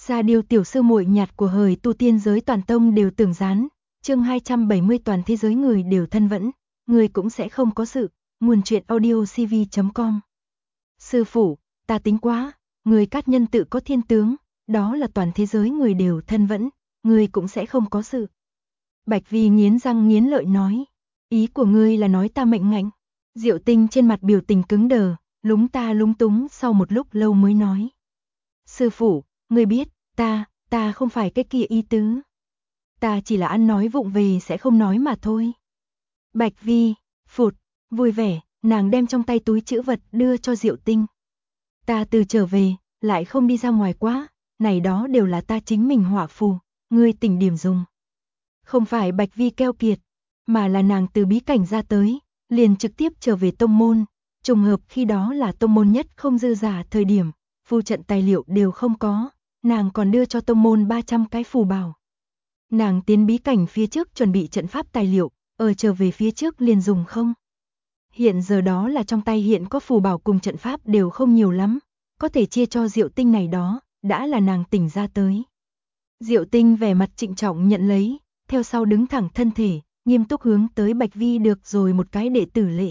Sa Điêu tiểu sư muội nhạt của hời tu tiên giới toàn tông đều tưởng gián, chương 270 toàn thế giới người đều thân vẫn, người cũng sẽ không có sự, nguồn truyện audiocv.com. Sư phụ, ta tính quá, người cát nhân tự có thiên tướng, đó là toàn thế giới người đều thân vẫn, người cũng sẽ không có sự. Bạch Vi nghiến răng nghiến lợi nói, ý của ngươi là nói ta mệnh ngạnh. Diệu Tinh trên mặt biểu tình cứng đờ, lúng ta lúng túng sau một lúc lâu mới nói. Sư phụ, ngươi biết, ta không phải cái kia ý tứ. Ta chỉ là ăn nói vụng về sẽ không nói mà thôi. Bạch Vi, phụt, vui vẻ, nàng đem trong tay túi trữ vật đưa cho Diệu Tinh. Ta từ trở về, lại không đi ra ngoài quá, này đó đều là ta chính mình họa phù, ngươi tỉnh điểm dùng. Không phải Bạch Vi keo kiệt, mà là nàng từ bí cảnh ra tới, liền trực tiếp trở về tông môn, trùng hợp khi đó là tông môn nhất không dư giả thời điểm, phù trận tài liệu đều không có, nàng còn đưa cho tông môn 300 cái phù bảo. Nàng tiến bí cảnh phía trước chuẩn bị trận pháp tài liệu, ở trở về phía trước liền dùng không. Hiện giờ đó là trong tay hiện có phù bảo cùng trận pháp đều không nhiều lắm, có thể chia cho Diệu Tinh này đó, đã là nàng tỉnh ra tới. Diệu Tinh vẻ mặt trịnh trọng nhận lấy, theo sau đứng thẳng thân thể, nghiêm túc hướng tới Bạch Vi được rồi một cái đệ tử lễ.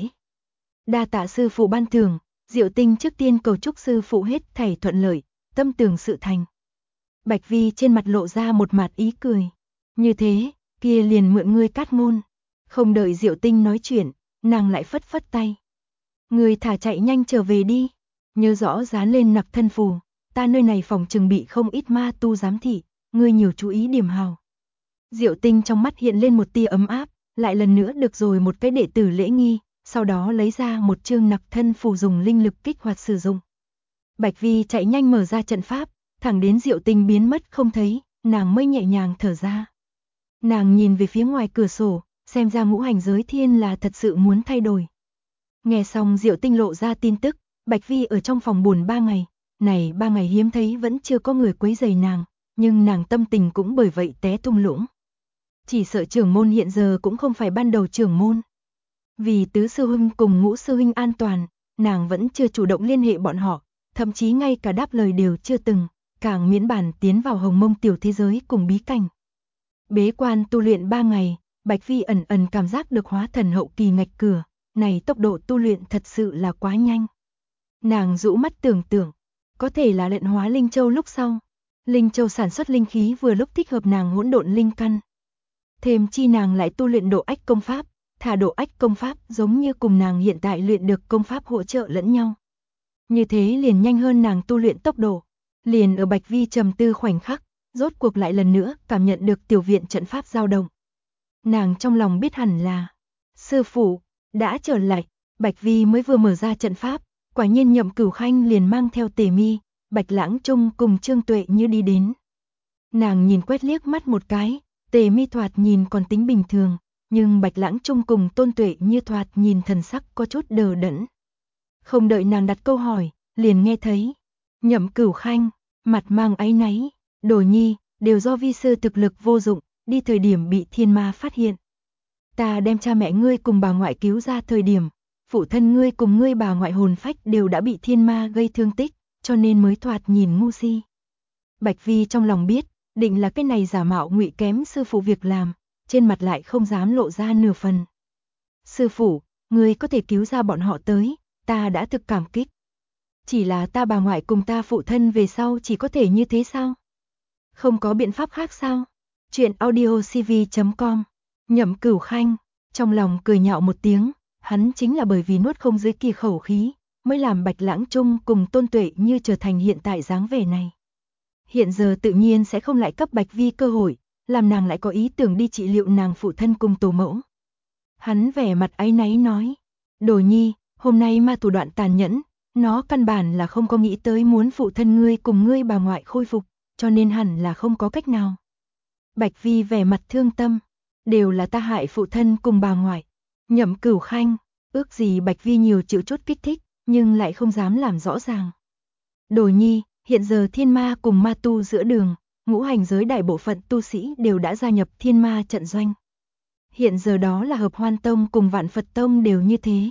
Đa tạ sư phụ ban thưởng, Diệu Tinh trước tiên cầu chúc sư phụ hết thảy thuận lợi, tâm tưởng sự thành. Bạch Vi trên mặt lộ ra một mặt ý cười. Như thế, kia liền mượn ngươi cát ngôn. Không đợi Diệu Tinh nói chuyện, nàng lại phất phất tay. Ngươi thả chạy nhanh trở về đi. Nhớ rõ dán lên nặc thân phù, ta nơi này phòng trừng bị không ít ma tu giám thị, ngươi nhiều chú ý điểm hào. Diệu Tinh trong mắt hiện lên một tia ấm áp, lại lần nữa được rồi một cái đệ tử lễ nghi, sau đó lấy ra một chương nặc thân phù dùng linh lực kích hoạt sử dụng. Bạch Vi chạy nhanh mở ra trận pháp, thẳng đến Diệu Tinh biến mất không thấy, nàng mới nhẹ nhàng thở ra. Nàng nhìn về phía ngoài cửa sổ, xem ra ngũ hành giới thiên là thật sự muốn thay đổi. Nghe xong Diệu Tinh lộ ra tin tức, Bạch Vi ở trong phòng buồn 3 ngày, này 3 ngày hiếm thấy vẫn chưa có người quấy rầy nàng, nhưng nàng tâm tình cũng bởi vậy té thung lũng. Chỉ sợ trưởng môn hiện giờ cũng không phải ban đầu trưởng môn. Vì tứ sư huynh cùng ngũ sư huynh an toàn, nàng vẫn chưa chủ động liên hệ bọn họ, thậm chí ngay cả đáp lời đều chưa từng, càng miễn bàn tiến vào hồng mông tiểu thế giới cùng bí cảnh. Bế quan tu luyện 3 ngày, Bạch Vi ẩn ẩn cảm giác được hóa thần hậu kỳ ngạch cửa, này tốc độ tu luyện thật sự là quá nhanh. Nàng rũ mắt tưởng tượng, có thể là luyện hóa Linh Châu lúc sau. Linh Châu sản xuất linh khí vừa lúc thích hợp nàng hỗn độn linh căn. Thêm chi nàng lại tu luyện độ ách công pháp, thả độ ách công pháp giống như cùng nàng hiện tại luyện được công pháp hỗ trợ lẫn nhau. Như thế liền nhanh hơn nàng tu luyện tốc độ. Liền ở Bạch Vi trầm tư khoảnh khắc, rốt cuộc lại lần nữa cảm nhận được tiểu viện trận pháp dao động. Nàng trong lòng biết hẳn là sư phụ đã trở lại. Bạch Vi mới vừa mở ra trận pháp, quả nhiên Nhậm Cửu Khanh liền mang theo Tề Mi, Bạch Lãng Trung cùng Trương Tuệ Như đi đến. Nàng nhìn quét liếc mắt một cái, Tề Mi thoạt nhìn còn tính bình thường, nhưng Bạch Lãng Trung cùng Tôn Tuệ Như thoạt nhìn thần sắc có chút đờ đẫn. Không đợi nàng đặt câu hỏi, liền nghe thấy Nhậm Cửu Khanh mặt mang áy náy, Đồ Nhi, đều do vi sư thực lực vô dụng, đi thời điểm bị thiên ma phát hiện. Ta đem cha mẹ ngươi cùng bà ngoại cứu ra thời điểm, phụ thân ngươi cùng ngươi bà ngoại hồn phách đều đã bị thiên ma gây thương tích, cho nên mới thoạt nhìn ngu si. Bạch Vi trong lòng biết, định là cái này giả mạo ngụy kém sư phụ việc làm, trên mặt lại không dám lộ ra nửa phần. Sư phụ, ngươi có thể cứu ra bọn họ tới, ta đã thực cảm kích. Chỉ là ta bà ngoại cùng ta phụ thân về sau chỉ có thể như thế sao? Không có biện pháp khác sao? Chuyện audiocv.com. Nhậm Cửu Khanh trong lòng cười nhạo một tiếng, hắn chính là bởi vì nuốt không dưới kia khẩu khí, mới làm Bạch Lãng Trung cùng Tôn Tuệ Như trở thành hiện tại dáng vẻ này. Hiện giờ tự nhiên sẽ không lại cấp Bạch Vi cơ hội, làm nàng lại có ý tưởng đi trị liệu nàng phụ thân cùng tổ mẫu. Hắn vẻ mặt áy náy nói, Đồ Nhi, hôm nay ma thủ đoạn tàn nhẫn, nó căn bản là không có nghĩ tới muốn phụ thân ngươi cùng ngươi bà ngoại khôi phục, cho nên hẳn là không có cách nào. Bạch Vi vẻ mặt thương tâm, đều là ta hại phụ thân cùng bà ngoại. Nhậm Cửu Khanh, ước gì Bạch Vi nhiều chịu chút kích thích, nhưng lại không dám làm rõ ràng. Đồ Nhi, hiện giờ thiên ma cùng ma tu giữa đường, ngũ hành giới đại bộ phận tu sĩ đều đã gia nhập thiên ma trận doanh. Hiện giờ đó là Hợp Hoan Tông cùng Vạn Phật Tông đều như thế.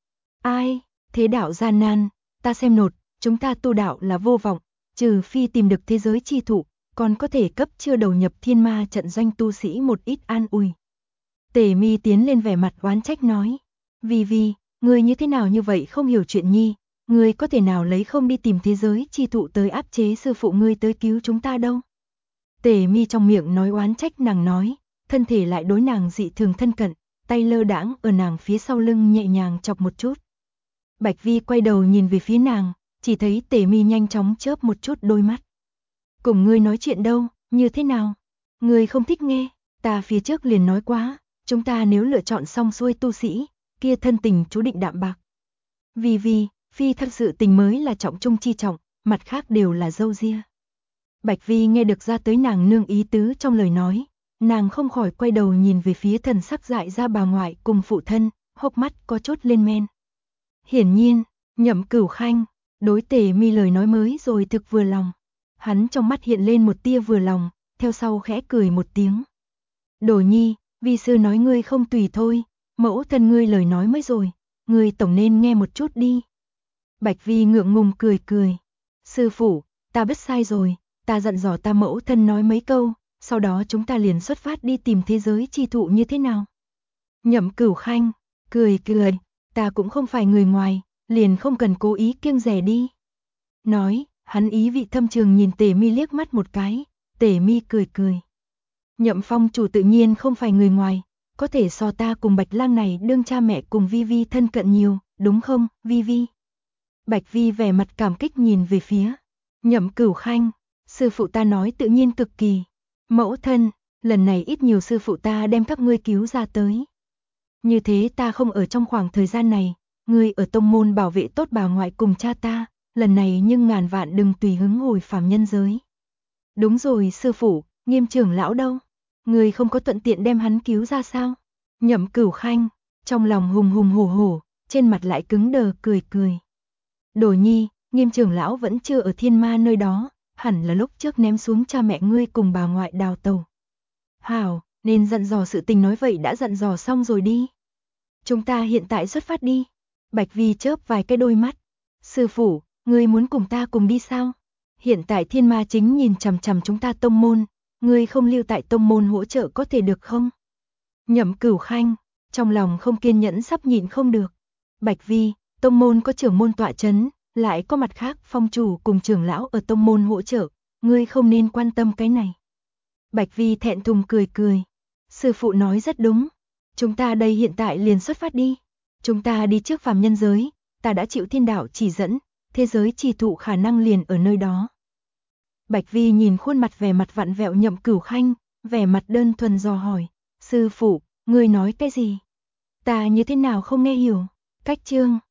Ai, thế đạo gian nan, ta xem nột, chúng ta tu đạo là vô vọng, trừ phi tìm được thế giới chi thụ, còn có thể cấp chưa đầu nhập thiên ma trận doanh tu sĩ một ít an ủi. Tề Mi tiến lên vẻ mặt oán trách nói, Vi, ngươi như thế nào như vậy không hiểu chuyện nhi, ngươi có thể nào lấy không đi tìm thế giới chi thụ tới áp chế sư phụ ngươi tới cứu chúng ta đâu. Tề Mi trong miệng nói oán trách nàng nói, thân thể lại đối nàng dị thường thân cận, tay lơ đãng ở nàng phía sau lưng nhẹ nhàng chọc một chút. Bạch Vi quay đầu nhìn về phía nàng, chỉ thấy Tề Mi nhanh chóng chớp một chút đôi mắt. Cùng ngươi nói chuyện đâu, như thế nào? Ngươi không thích nghe, ta phía trước liền nói quá, chúng ta nếu lựa chọn xong xuôi tu sĩ, kia thân tình chú định đạm bạc. Vi, phi thật sự tình mới là trọng trung chi trọng, mặt khác đều là dâu ria. Bạch Vi nghe được ra tới nàng nương ý tứ trong lời nói, nàng không khỏi quay đầu nhìn về phía thần sắc dại ra bà ngoại cùng phụ thân, hốc mắt có chút lên men. Hiển nhiên, Nhậm Cửu Khanh đối Tề Mi lời nói mới rồi thực vừa lòng. Hắn trong mắt hiện lên một tia vừa lòng, theo sau khẽ cười một tiếng. Đồ nhi, vi sư nói ngươi không tùy thôi, mẫu thân ngươi lời nói mới rồi, ngươi tổng nên nghe một chút đi. Bạch Vi ngượng ngùng cười. Sư phụ, ta biết sai rồi, ta dặn dò ta mẫu thân nói mấy câu, sau đó chúng ta liền xuất phát đi tìm thế giới chi thụ như thế nào. Nhậm Cửu Khanh cười, ta cũng không phải người ngoài, liền không cần cố ý kiêng dè đi. Nói, hắn ý vị thâm trường nhìn Tề Mi liếc mắt một cái, Tề Mi cười. Nhậm Phong chủ tự nhiên không phải người ngoài, có thể so ta cùng Bạch Lang này đương cha mẹ cùng Vi thân cận nhiều, đúng không, Vi? Bạch Vi vẻ mặt cảm kích nhìn về phía Nhậm Cửu Khanh, sư phụ ta nói tự nhiên cực kỳ. Mẫu thân, lần này ít nhiều sư phụ ta đem các ngươi cứu ra tới. Như thế ta không ở trong khoảng thời gian này, ngươi ở tông môn bảo vệ tốt bà ngoại cùng cha ta, lần này nhưng ngàn vạn đừng tùy hứng hồi phàm nhân giới. Đúng rồi sư phụ, Nghiêm trưởng lão đâu? Ngươi không có thuận tiện đem hắn cứu ra sao? Nhậm Cửu Khanh, trong lòng hùng hổ, trên mặt lại cứng đờ cười. Đồ nhi, Nghiêm trưởng lão vẫn chưa ở thiên ma nơi đó, hẳn là lúc trước ném xuống cha mẹ ngươi cùng bà ngoại đào tàu. Hảo, nên dặn dò sự tình nói vậy đã dặn dò xong rồi đi. Chúng ta hiện tại xuất phát đi. Bạch Vi chớp vài cái đôi mắt. Sư phụ, ngươi muốn cùng ta cùng đi sao? Hiện tại thiên ma chính nhìn chằm chằm chúng ta tông môn, ngươi không lưu tại tông môn hỗ trợ có thể được không? Nhậm Cửu Khanh, trong lòng không kiên nhẫn sắp nhịn không được. Bạch Vi, tông môn có trưởng môn tọa chấn, lại có mặt khác phong chủ cùng trưởng lão ở tông môn hỗ trợ, ngươi không nên quan tâm cái này. Bạch Vi thẹn thùng cười. Sư phụ nói rất đúng. Chúng ta đây hiện tại liền xuất phát đi. Chúng ta đi trước phàm nhân giới, ta đã chịu thiên đạo chỉ dẫn, thế giới chi thụ khả năng liền ở nơi đó. Bạch Vi nhìn khuôn mặt vẻ mặt vặn vẹo Nhậm Cửu Khanh, vẻ mặt đơn thuần dò hỏi, sư phụ, ngươi nói cái gì? Ta như thế nào không nghe hiểu? Cách chương